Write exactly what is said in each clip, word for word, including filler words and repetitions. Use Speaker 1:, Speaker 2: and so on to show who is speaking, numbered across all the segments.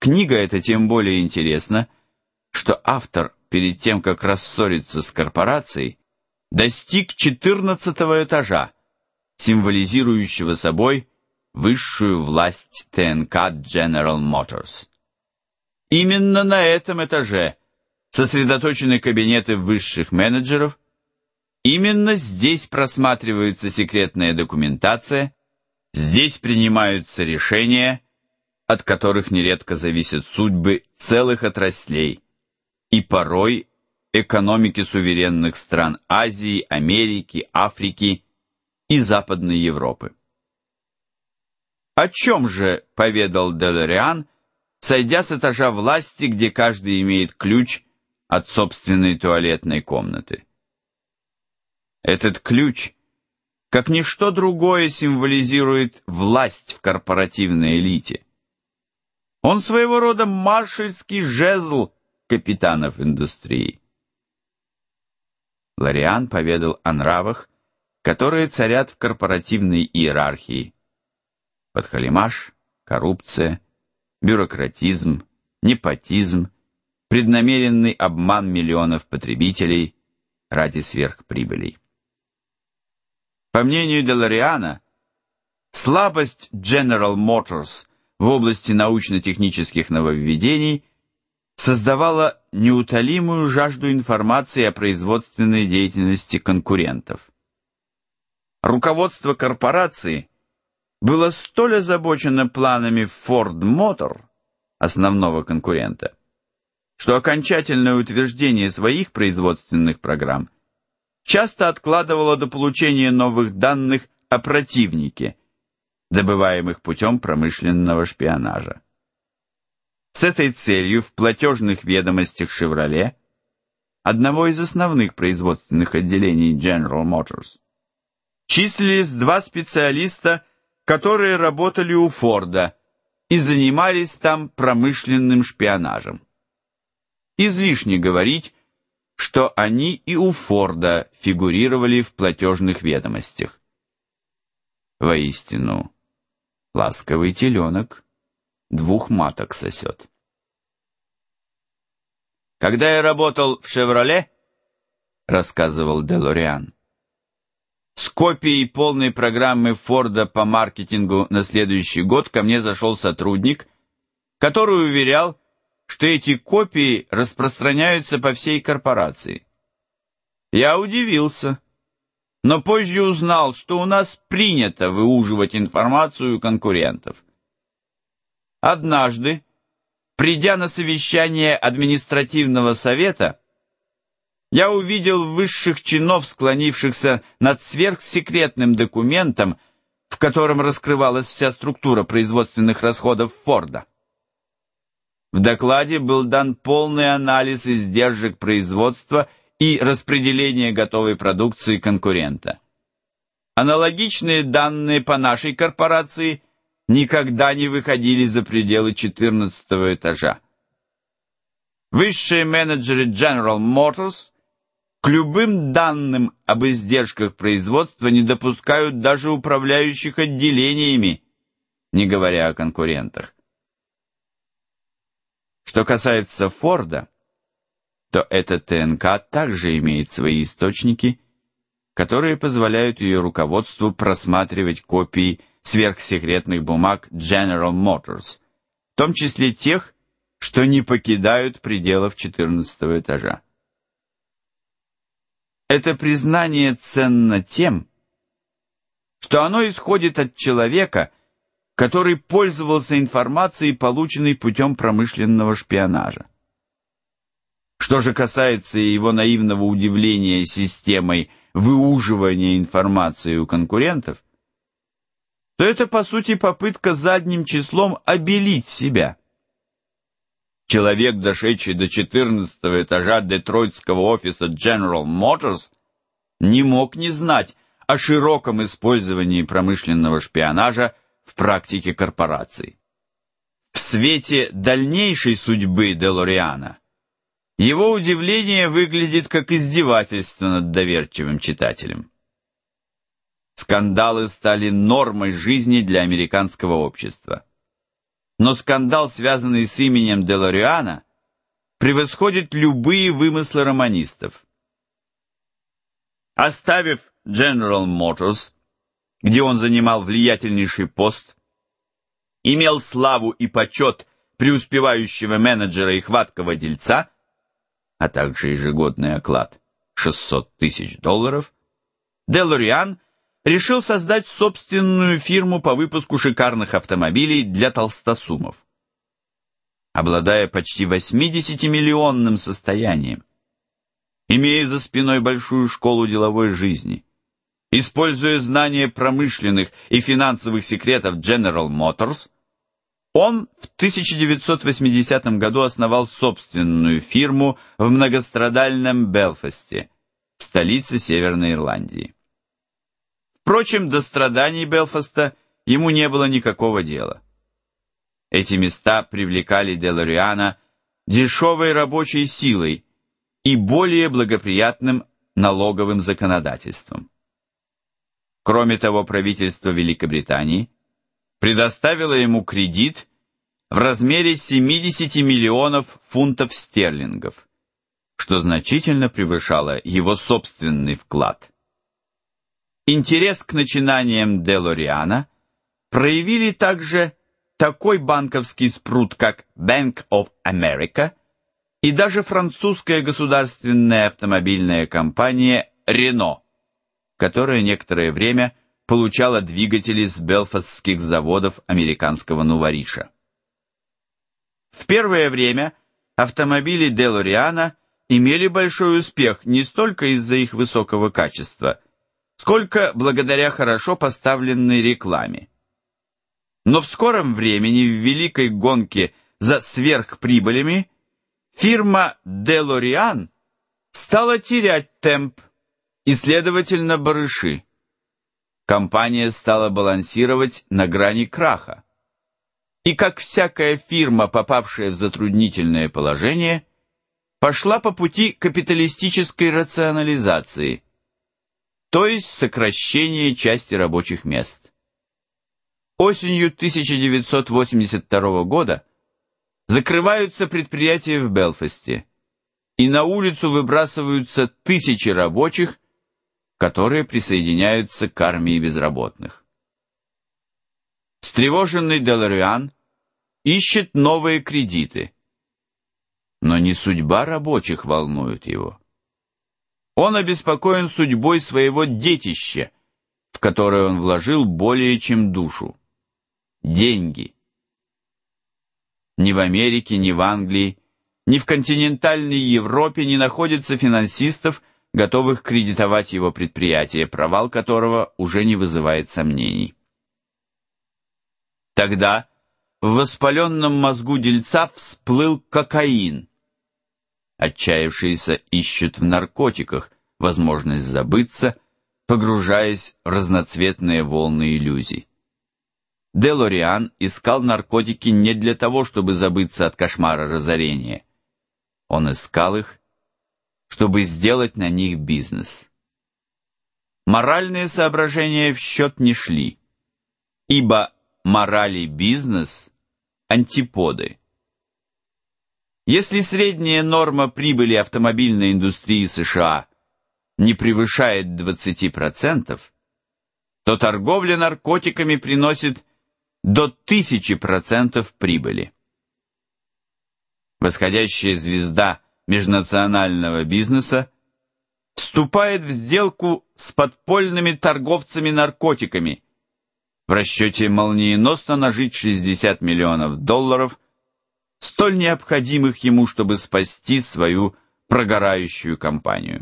Speaker 1: Книга эта тем более интересна, что автор, перед тем, как рассориться с корпорацией, достиг четырнадцатого этажа, символизирующего собой высшую власть ТНК General Motors. Именно на этом этаже сосредоточены кабинеты высших менеджеров, именно здесь просматривается секретная документация, здесь принимаются решения, от которых нередко зависят судьбы целых отраслей и порой экономики суверенных стран Азии, Америки, Африки и Западной Европы. О чем же поведал Делориан, сойдя с этажа власти, где каждый имеет ключ от собственной туалетной комнаты? Этот ключ, как ничто другое, символизирует власть в корпоративной элите. Он своего рода маршальский жезл капитанов индустрии. Лориан поведал о нравах, которые царят в корпоративной иерархии. Подхалимаш, коррупция, бюрократизм, непотизм, преднамеренный обман миллионов потребителей ради сверхприбылей. По мнению Делориана, слабость General Motors в области научно-технических нововведений создавала неутолимую жажду информации о производственной деятельности конкурентов. Руководство корпорации было столь озабочено планами Ford Motor, основного конкурента, что окончательное утверждение своих производственных программ часто откладывало до получения новых данных о противнике, добываемых путем промышленного шпионажа. С этой целью в платежных ведомостях Chevrolet, одного из основных производственных отделений General Motors, числились два специалиста, которые работали у Форда и занимались там промышленным шпионажем. Излишне говорить, что они и у Форда фигурировали в платежных ведомостях. Воистину, ласковый теленок двух маток сосет. «Когда я работал в «Шевроле», — рассказывал Делориан, с копией полной программы Форда по маркетингу на следующий год ко мне зашел сотрудник, который уверял, что эти копии распространяются по всей корпорации. Я удивился, но позже узнал, что у нас принято выуживать информацию у конкурентов. Однажды, придя на совещание административного совета, я увидел высших чинов, склонившихся над сверхсекретным документом, в котором раскрывалась вся структура производственных расходов Форда. В докладе был дан полный анализ издержек производства и распределения готовой продукции конкурента. Аналогичные данные по нашей корпорации никогда не выходили за пределы четырнадцатого этажа. Высшие менеджеры General Motors к любым данным об издержках производства не допускают даже управляющих отделениями, не говоря о конкурентах. Что касается Форда, то эта ТНК также имеет свои источники, которые позволяют ее руководству просматривать копии сверхсекретных бумаг General Motors, в том числе тех, что не покидают пределов четырнадцатого этажа. Это признание ценно тем, что оно исходит от человека, который пользовался информацией, полученной путем промышленного шпионажа. Что же касается его наивного удивления системой выуживания информации у конкурентов, то это, по сути, попытка задним числом обелить себя. Человек, дошедший до четырнадцатого этажа детройтского офиса General Motors, не мог не знать о широком использовании промышленного шпионажа в практике корпораций. В свете дальнейшей судьбы Делориана его удивление выглядит как издевательство над доверчивым читателем. Скандалы стали нормой жизни для американского общества. но скандал, связанный с именем Делориана, превосходит любые вымыслы романистов. Оставив General Motors, где он занимал влиятельнейший пост, имел славу и почет преуспевающего менеджера и хваткого дельца, а также ежегодный оклад шестьсот тысяч долларов, Делориан решил создать собственную фирму по выпуску шикарных автомобилей для толстосумов. Обладая почти восьмидесятимиллионным состоянием, имея за спиной большую школу деловой жизни, используя знания промышленных и финансовых секретов General Motors, он в тысяча девятьсот восьмидесятом году основал собственную фирму в многострадальном Белфасте, столице Северной Ирландии. Впрочем, до страданий Белфаста ему не было никакого дела. Эти места привлекали Делориана дешевой рабочей силой и более благоприятным налоговым законодательством. Кроме того, правительство Великобритании предоставило ему кредит в размере семидесяти миллионов фунтов стерлингов, что значительно превышало его собственный вклад. Интерес к начинаниям Делориана проявили также такой банковский спрут, как Bank of America, и даже французская государственная автомобильная компания Renault, которая некоторое время получала двигатели с белфастских заводов американского Нувариша. В первое время автомобили Делориана имели большой успех не столько из-за их высокого качества, сколько благодаря хорошо поставленной рекламе. Но в скором времени в великой гонке за сверхприбылями фирма Делориан стала терять темп и, следовательно, барыши. Компания стала балансировать на грани краха. И, как всякая фирма, попавшая в затруднительное положение, пошла по пути капиталистической рационализации, то есть сокращения части рабочих мест. Осенью тысяча девятьсот восемьдесят второго года закрываются предприятия в Белфасте, и на улицу выбрасываются тысячи рабочих, которые присоединяются к армии безработных. Встревоженный Делориан ищет новые кредиты, но не судьба рабочих волнует его. Он обеспокоен судьбой своего детища, в которое он вложил более чем душу. Деньги. Ни в Америке, ни в Англии, ни в континентальной Европе не находится финансистов, готовых кредитовать его предприятие, провал которого уже не вызывает сомнений. Тогда в воспаленном мозгу дельца всплыл кокаин. Отчаявшиеся ищут в наркотиках возможность забыться, погружаясь в разноцветные волны иллюзий. Делориан искал наркотики не для того, чтобы забыться от кошмара разорения. Он искал их, чтобы сделать на них бизнес. Моральные соображения в счет не шли, ибо мораль и бизнес – антиподы. Если средняя норма прибыли автомобильной индустрии США не превышает двадцати процентов, то торговля наркотиками приносит до тысячи процентов прибыли. Восходящая звезда межнационального бизнеса вступает в сделку с подпольными торговцами наркотиками в расчете молниеносно нажить шестьдесят миллионов долларов, столь необходимых ему, чтобы спасти свою прогорающую компанию.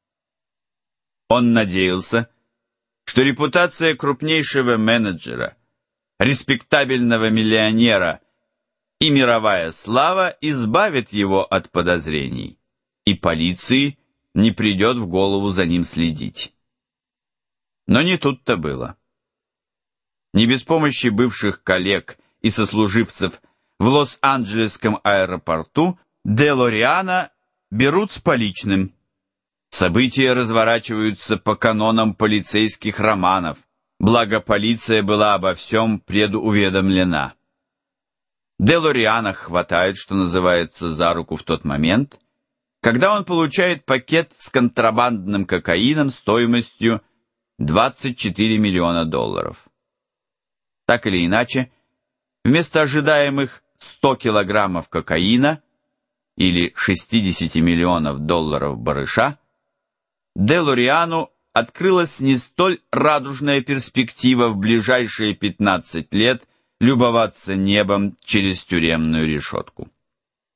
Speaker 1: Он надеялся, что репутация крупнейшего менеджера, респектабельного миллионера и мировая слава избавит его от подозрений, и полиции не придет в голову за ним следить. Но не тут-то было. Не без помощи бывших коллег и сослуживцев в Лос-Анджелесском аэропорту Делориана берут с поличным. События разворачиваются по канонам полицейских романов, благо полиция была обо всем предуведомлена. Делориана хватает, что называется, за руку в тот момент, когда он получает пакет с контрабандным кокаином стоимостью двадцать четыре миллиона долларов. Так или иначе, вместо ожидаемых ста килограммов кокаина или шестидесяти миллионов долларов барыша, Делориану открылась не столь радужная перспектива в ближайшие пятнадцать лет любоваться небом через тюремную решетку.